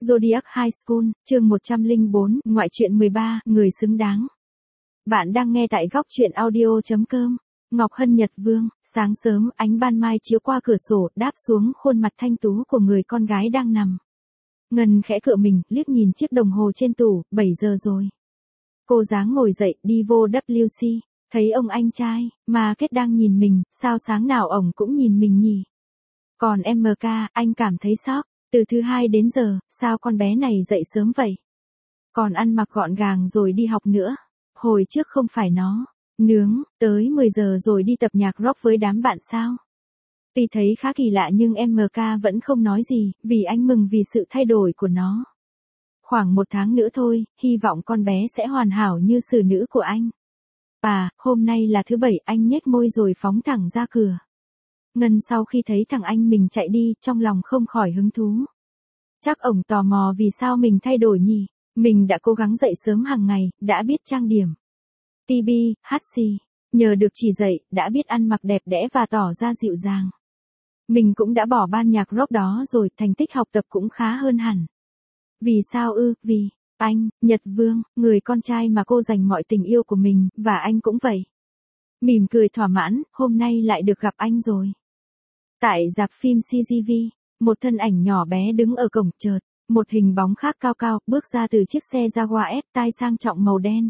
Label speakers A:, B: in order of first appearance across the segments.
A: Zodiac High School, chương 104, ngoại truyện 13, người xứng đáng. Bạn đang nghe tại góc truyện audio.com. Ngọc Hân Nhật Vương, sáng sớm, ánh ban mai chiếu qua cửa sổ, đáp xuống khuôn mặt thanh tú của người con gái đang nằm. Ngân khẽ cựa mình, liếc nhìn chiếc đồng hồ trên tủ, 7 giờ rồi. Cô dáng ngồi dậy, đi vô WC, thấy ông anh trai, mà kết đang nhìn mình, sao sáng nào ổng cũng nhìn mình nhỉ? Còn MK, anh cảm thấy sốc. Từ thứ hai đến giờ, sao con bé này dậy sớm vậy? Còn ăn mặc gọn gàng rồi đi học nữa. Hồi trước không phải nó nướng, tới 10 giờ rồi đi tập nhạc rock với đám bạn sao? Tuy thấy khá kỳ lạ nhưng MK vẫn không nói gì, vì anh mừng vì sự thay đổi của nó. Khoảng 1 tháng nữa thôi, hy vọng con bé sẽ hoàn hảo như xử nữ của anh. À, hôm nay là thứ 7, anh nhếch môi rồi phóng thẳng ra cửa. Ngân sau khi thấy thằng anh mình chạy đi, trong lòng không khỏi hứng thú. Chắc ổng tò mò vì sao mình thay đổi nhỉ? Mình đã cố gắng dậy sớm hàng ngày, đã biết trang điểm. TB, HC, nhờ được chỉ dạy, đã biết ăn mặc đẹp đẽ và tỏ ra dịu dàng. Mình cũng đã bỏ ban nhạc rock đó rồi, thành tích học tập cũng khá hơn hẳn. Vì sao ư? Vì anh, Nhật Vương, người con trai mà cô dành mọi tình yêu của mình, và anh cũng vậy. Mỉm cười thỏa mãn, hôm nay lại được gặp anh rồi. Tại rạp phim CGV, một thân ảnh nhỏ bé đứng ở cổng, chợt một hình bóng khác cao cao bước ra từ chiếc xe Jaguar F-Type sang trọng màu đen.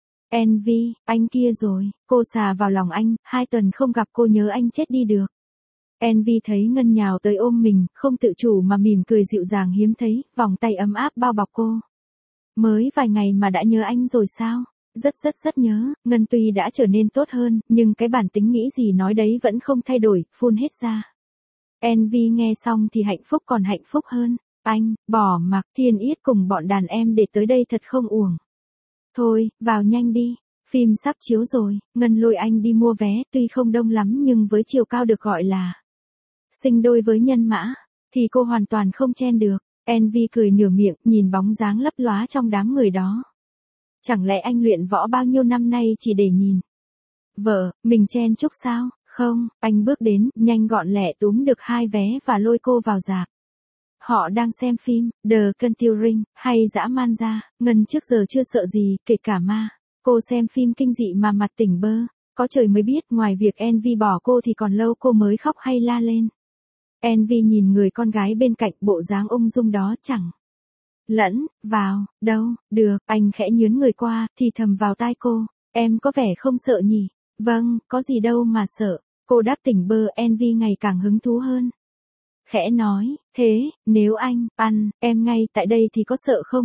A: Envy, anh kia rồi, cô xà vào lòng anh, 2 tuần không gặp cô nhớ anh chết đi được. Envy thấy Ngân nhào tới ôm mình, không tự chủ mà mỉm cười dịu dàng hiếm thấy, vòng tay ấm áp bao bọc cô. Mới vài ngày mà đã nhớ anh rồi sao? Rất nhớ. Ngân tuy đã trở nên tốt hơn, nhưng cái bản tính nghĩ gì nói đấy vẫn không thay đổi, phun hết ra. Envy nghe xong thì hạnh phúc còn hạnh phúc hơn. Anh, bỏ mặc Thiên Yết cùng bọn đàn em để tới đây thật không uổng. Thôi, vào nhanh đi. Phim sắp chiếu rồi, Ngân lôi anh đi mua vé, tuy không đông lắm nhưng với chiều cao được gọi là sinh đôi với nhân mã, thì cô hoàn toàn không chen được. Envy cười nửa miệng, nhìn bóng dáng lấp lóa trong đám người đó. Chẳng lẽ anh luyện võ bao nhiêu năm nay chỉ để nhìn vợ mình chen chúc sao? Không, anh bước đến, nhanh gọn lẹ túm được 2 vé và lôi cô vào rạp. Họ đang xem phim The Conjuring hay Dã Man Gia. Ngân trước giờ chưa sợ gì, kể cả ma. Cô xem phim kinh dị mà mặt tỉnh bơ. Có trời mới biết, ngoài việc Envy bỏ cô thì còn lâu cô mới khóc hay la lên. Envy nhìn người con gái bên cạnh, bộ dáng ung dung đó chẳng lẫn vào đâu được. Anh khẽ nhướn người qua, thì thầm vào tai cô. Em có vẻ không sợ nhỉ? Vâng, có gì đâu mà sợ. Cô đáp tỉnh bơ. Envy ngày càng hứng thú hơn. Khẽ nói, thế, nếu anh ăn em ngay tại đây thì có sợ không?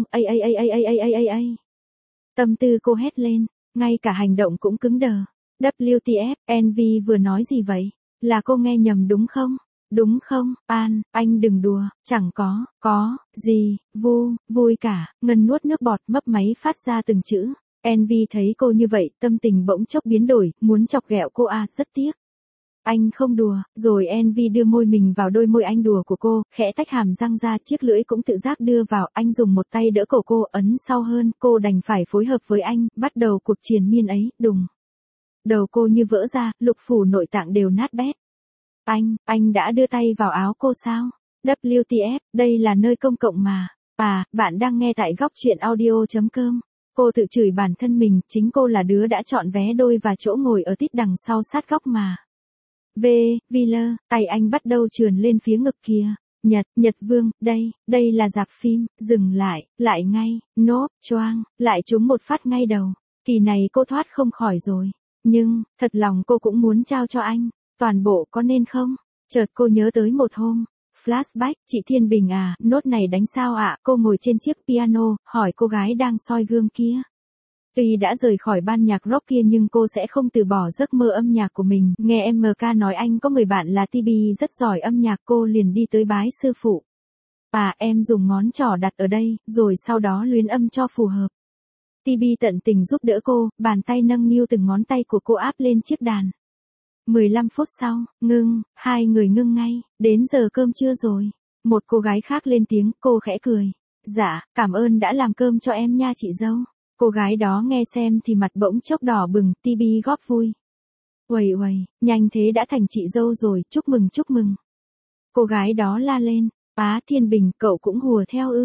A: Tâm tư cô hét lên, ngay cả hành động cũng cứng đờ. WTF, Envy vừa nói gì vậy? Là cô nghe nhầm đúng không? Đúng không? Anh đừng đùa, chẳng có gì vui cả. Ngân nuốt nước bọt, mấp máy phát ra từng chữ. Envy thấy cô như vậy, tâm tình bỗng chốc biến đổi, muốn chọc ghẹo cô rất tiếc. Anh không đùa. Rồi Envy đưa môi mình vào đôi môi anh đùa của cô, khẽ tách hàm răng ra, chiếc lưỡi cũng tự giác đưa vào. Anh dùng một tay đỡ cổ cô, ấn sau hơn, cô đành phải phối hợp với anh, bắt đầu cuộc triền miên ấy. Đùng. Đầu cô như vỡ ra, lục phủ nội tạng đều nát bét. Anh đã đưa tay vào áo cô sao? WTF, đây là nơi công cộng mà. Bạn đang nghe tại góc truyện audio.com. Cô tự chửi bản thân mình, chính cô là đứa đã chọn vé đôi và chỗ ngồi ở tít đằng sau sát góc mà. Viller, tay anh bắt đầu trườn lên phía ngực kia. Nhật Vương, đây là rạp phim, dừng lại ngay, nốt, choang, lại trúng một phát ngay đầu. Kỳ này cô thoát không khỏi rồi. Nhưng, thật lòng cô cũng muốn trao cho anh. Toàn bộ có nên không? Chợt cô nhớ tới một hôm. Flashback, chị Thiên Bình nốt này đánh sao ạ? Cô ngồi trên chiếc piano, hỏi cô gái đang soi gương kia. Tuy đã rời khỏi ban nhạc rock kia nhưng cô sẽ không từ bỏ giấc mơ âm nhạc của mình. Nghe MK nói anh có người bạn là TB rất giỏi âm nhạc, cô liền đi tới bái sư phụ. Em dùng ngón trỏ đặt ở đây, rồi sau đó luyến âm cho phù hợp. TB tận tình giúp đỡ cô, bàn tay nâng niu từng ngón tay của cô áp lên chiếc đàn. 15 phút sau, hai người ngưng ngay. Đến giờ cơm trưa rồi. Một cô gái khác lên tiếng, cô khẽ cười. Dạ, cảm ơn đã làm cơm cho em nha chị dâu. Cô gái đó nghe xem thì mặt bỗng chốc đỏ bừng, TB góp vui. Uầy, nhanh thế đã thành chị dâu rồi, chúc mừng. Cô gái đó la lên. Thiên Bình, cậu cũng hùa theo ư?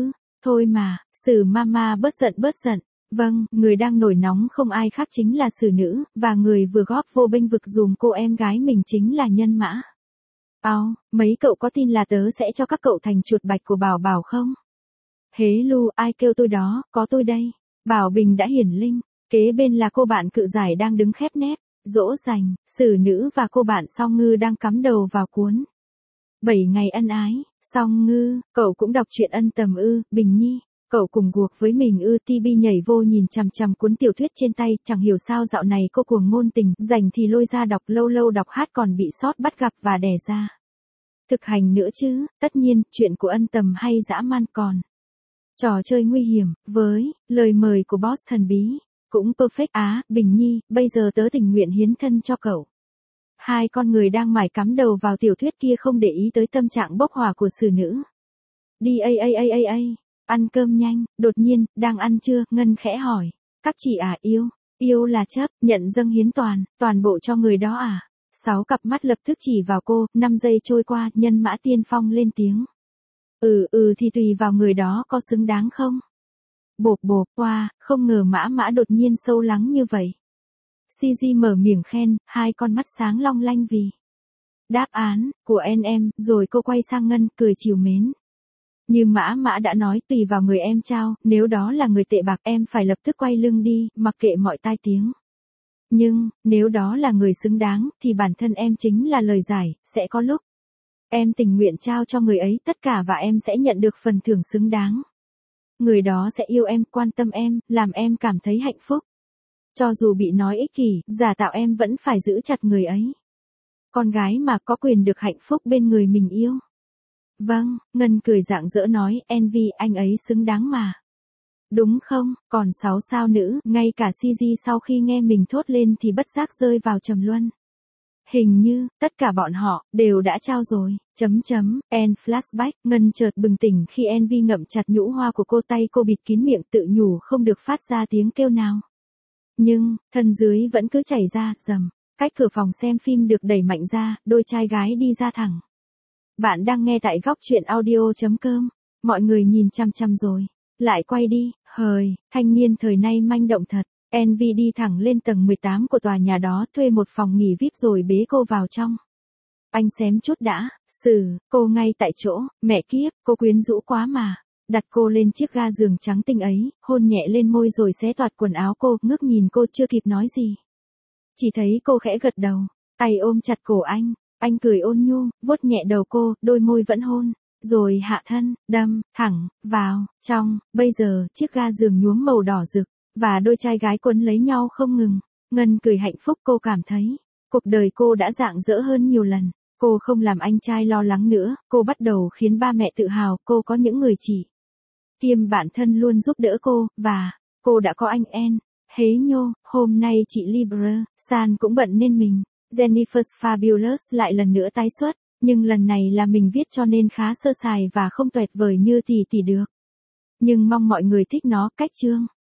A: Thôi mà, Sử mama bớt giận. Vâng, người đang nổi nóng không ai khác chính là Sử nữ, và người vừa góp vô bênh vực dùm cô em gái mình chính là Nhân Mã. Mấy cậu có tin là tớ sẽ cho các cậu thành chuột bạch của Bảo Bảo không? Hế lu, ai kêu tôi đó, có tôi đây. Bảo Bình đã hiển linh, kế bên là cô bạn cự giải đang đứng khép nép, dỗ dành, Sử nữ và cô bạn Song Ngư đang cắm đầu vào cuốn 7 ngày ân ái. Song Ngư, cậu cũng đọc truyện ân tầm ư? Bình Nhi, cậu cùng guộc với mình ư? Tibi nhảy vô nhìn chằm chằm cuốn tiểu thuyết trên tay, chẳng hiểu sao dạo này cô cuồng ngôn tình, rảnh thì lôi ra đọc, lâu lâu đọc hát còn bị sót bắt gặp và đẻ ra. Thực hành nữa chứ, tất nhiên, chuyện của ân tầm hay dã man còn. Trò chơi nguy hiểm, với lời mời của boss thần bí, cũng perfect. Bình Nhi, bây giờ tớ tình nguyện hiến thân cho cậu. Hai con người đang mải cắm đầu vào tiểu thuyết kia không để ý tới tâm trạng bốc hỏa của Sử nữ. Đi ăn cơm nhanh, đột nhiên, đang ăn chưa? Ngân khẽ hỏi. Các chị yêu là chấp, nhận dâng hiến toàn bộ cho người đó à? 6 cặp mắt lập tức chỉ vào cô, 5 giây trôi qua, Nhân Mã tiên phong lên tiếng. Thì tùy vào người đó có xứng đáng không? Bộp, không ngờ Mã đột nhiên sâu lắng như vậy. CG mở miệng khen, hai con mắt sáng long lanh vì đáp án của em, rồi cô quay sang Ngân, cười trìu mến. Như Mã đã nói, tùy vào người em trao, nếu đó là người tệ bạc em phải lập tức quay lưng đi, mặc kệ mọi tai tiếng. Nhưng, nếu đó là người xứng đáng, thì bản thân em chính là lời giải, sẽ có lúc em tình nguyện trao cho người ấy tất cả và em sẽ nhận được phần thưởng xứng đáng. Người đó sẽ yêu em, quan tâm em, làm em cảm thấy hạnh phúc. Cho dù bị nói ích kỷ, giả tạo em vẫn phải giữ chặt người ấy. Con gái mà có quyền được hạnh phúc bên người mình yêu. Vâng, Ngân cười rạng rỡ nói, Envy, anh ấy xứng đáng mà. Đúng không, còn 6 sao nữ, ngay cả CG sau khi nghe mình thốt lên thì bất giác rơi vào trầm luân. Hình như, tất cả bọn họ, đều đã trao rồi, En flashback, Ngân chợt bừng tỉnh khi Envy ngậm chặt nhũ hoa của cô, tay cô bịt kín miệng tự nhủ không được phát ra tiếng kêu nào. Nhưng, thân dưới vẫn cứ chảy ra, rầm, cách cửa phòng xem phim được đẩy mạnh ra, đôi trai gái đi ra thẳng. Bạn đang nghe tại góc truyện audio.com, mọi người nhìn chăm chăm rồi, lại quay đi, hời, thanh niên thời nay manh động thật. Envy đi thẳng lên tầng 18 của tòa nhà đó, thuê một phòng nghỉ VIP rồi bế cô vào trong. Anh xém chút đã, cô ngay tại chỗ, mẹ kiếp, cô quyến rũ quá mà. Đặt cô lên chiếc ga giường trắng tinh ấy, hôn nhẹ lên môi rồi xé toạc quần áo cô, ngước nhìn cô chưa kịp nói gì. Chỉ thấy cô khẽ gật đầu, tay ôm chặt cổ anh cười ôn nhu, vuốt nhẹ đầu cô, đôi môi vẫn hôn. Rồi hạ thân, đâm, thẳng, vào, trong, bây giờ, chiếc ga giường nhuốm màu đỏ rực. Và đôi trai gái quấn lấy nhau không ngừng. Ngân cười hạnh phúc, cô cảm thấy cuộc đời cô đã rạng rỡ hơn nhiều lần. Cô không làm anh trai lo lắng nữa, cô bắt đầu khiến ba mẹ tự hào, cô có những người chị kiêm bạn thân luôn giúp đỡ cô, và cô đã có anh En. Hế nhô, hôm nay chị Libra, San cũng bận nên mình. Jennifer's Fabulous lại lần nữa tái xuất, nhưng lần này là mình viết cho nên khá sơ sài và không tuyệt vời như tỷ được. Nhưng mong mọi người thích nó, cách chương.